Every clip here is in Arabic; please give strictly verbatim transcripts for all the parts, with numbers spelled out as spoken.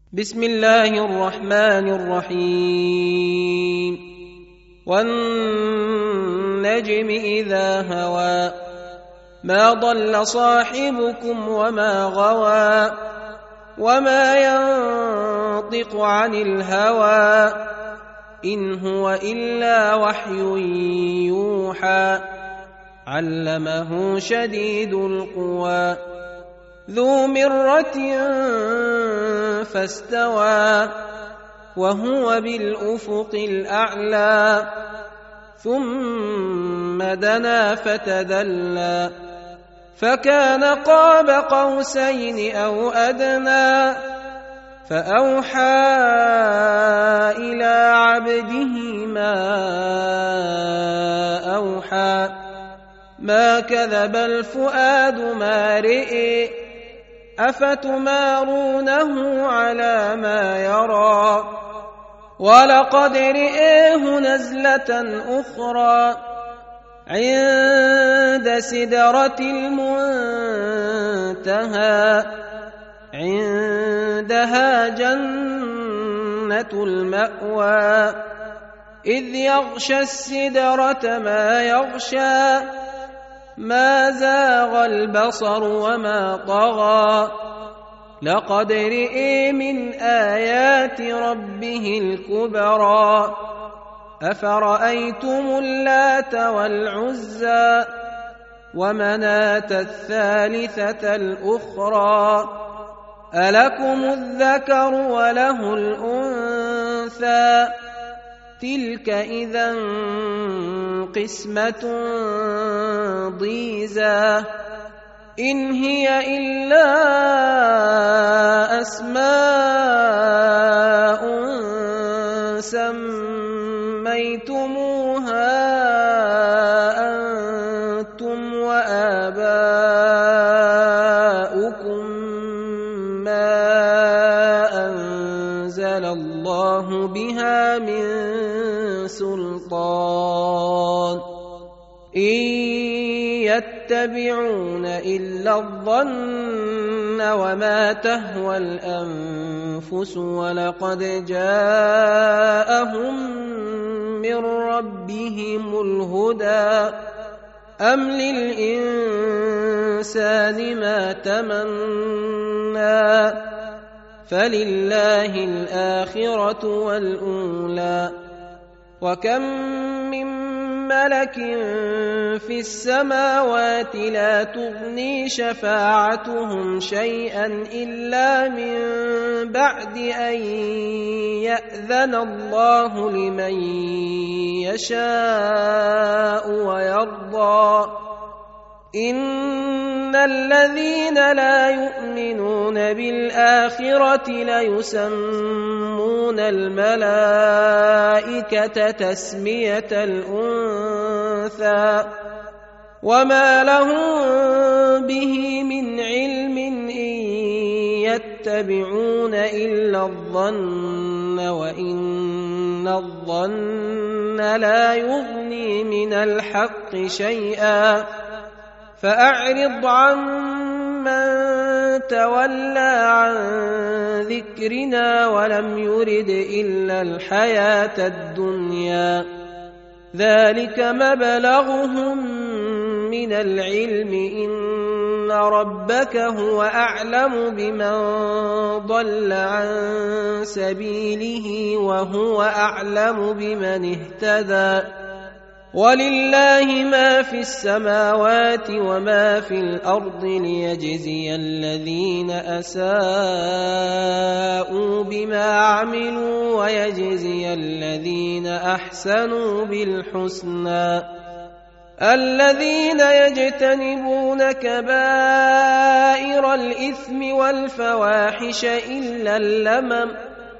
بسم الله الرحمن الرحيم والنجم إذا هوى ما ضل صاحبكم وما غوى وما ينطق عن الهوى إن هو إلا وحي يوحى علمه شديد القوى ذو مرة فاستوى وهو بالأفق الأعلى ثم دنا فتدلى فكان قاب قوسين أو أدنى فأوحى إلى عبده ما أوحى ما كذب الفؤاد ما رئي أفتمارونه على ما يرى ولقد رئيه نزلة أخرى عند سدرة المنتهى عندها جنة المأوى إذ يغشى السدرة ما يغشى ما زاغ البصر وما طغى لقد رئي من آيات ربه الكبرى أفرأيتم اللات والعزى ومناة الثالثة الأخرى ألكم الذكر وله الأنثى تلك إذا قسمة ضيزى إن هي إلا أسماء سميتموها أنتم وآباؤكم ما أنزل الله بها من سلطان إن يتبعون إلا الظن وما تهوى الأنفس ولقد جاءهم من ربهم الهدى أم للإنسان ما تمنى فلله الآخرة والأولى وكم من ملك في السماوات لا تغني شفاعتهم شيئا إلا من بعد أن يأذن الله لمن يشاء ويرضى إن الذين لا يؤمنون بالآخرة ليسمون الملائكة تسمية الأنثى وما لهم به من علم إن يتبعون إلا الظن وإن الظن لا يغني من الحق شيئا فأعرض عمن تولى عن ذكرنا ولم يرد إلا الحياة الدنيا ذلك مبلغهم من العلم إن ربك هو أعلم بمن ضل عن سبيله وهو أعلم بمن اهتدى ولله ما في السماوات وما في الأرض ليجزي الذين أساءوا بما عملوا ويجزي الذين أحسنوا بالحسنى الذين يجتنبون كبائر الإثم والفواحش إلا اللمم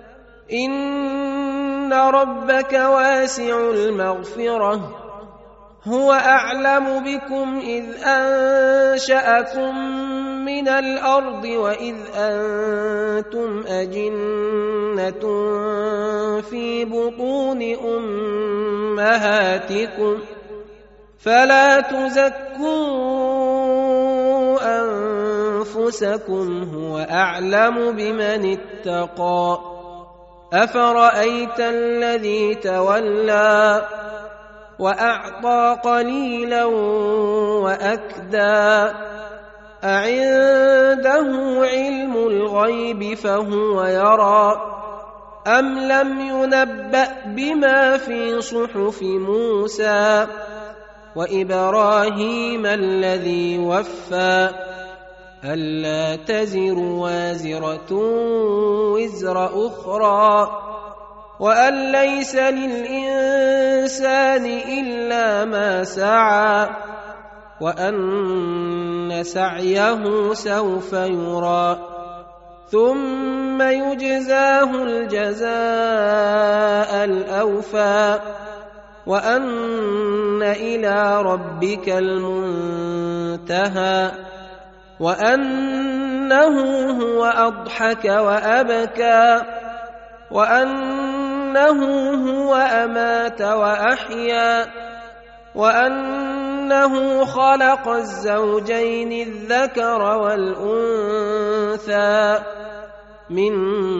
إن ربك واسع المغفرة هو أعلم بكم إذ أنشأكم من الأرض وإذ أنتم أجنة في بطون أمهاتكم فلا تزكوا أنفسكم هو أعلم بمن اتقى أفرأيت الذي تولى وأعطى قليلا وأكدى أعنده علم الغيب فهو يرى أم لم ينبأ بما في صحف موسى وإبراهيم الذي وفى ألا تزر وازرة وزر أخرى وأن ليس للإنسان إلا ما سعى وأن سعيه سوف يرى ثم يجزاه الجزاء الأوفى وأن إلى ربك المنتهى وأنه هو أضحك وأبكى وأنه هو أمات وأحيا وأنه خلق الزوجين الذكر والأنثى من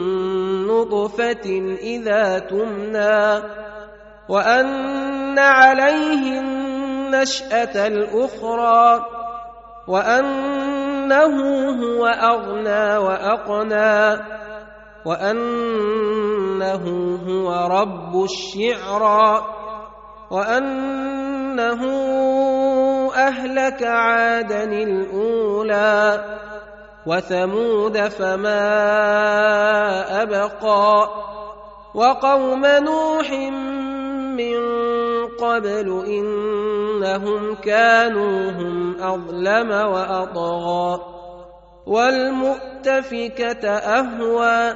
نطفة إذا تمنى وأن عليه النشأة الأخرى وأنه هو أغنى وأقنى وأنه هو رب الشعرى وأنه أهلك عادا الأولى وثمود فما أبقى وقوم نوح من قبل إنهم كانوا هم أظلم وأطغى والمؤتفكة أهوى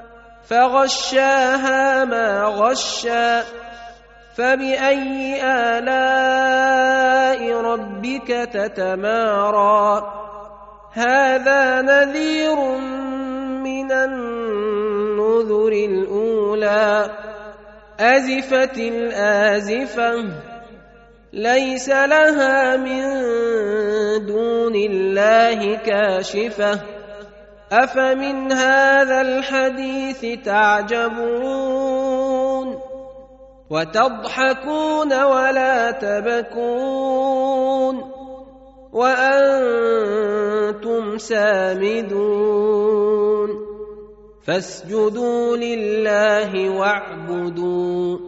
فغشاها ما غشى فبأي آلاء ربك تتمارى هذا نذير من النذر الأولى أزفت الآزفة ليس لها من دون الله كاشفة أفمن هذا الحديث تعجبون وتضحكون ولا تبكون وأنتم سامدون فاسجدوا لله واعبدوا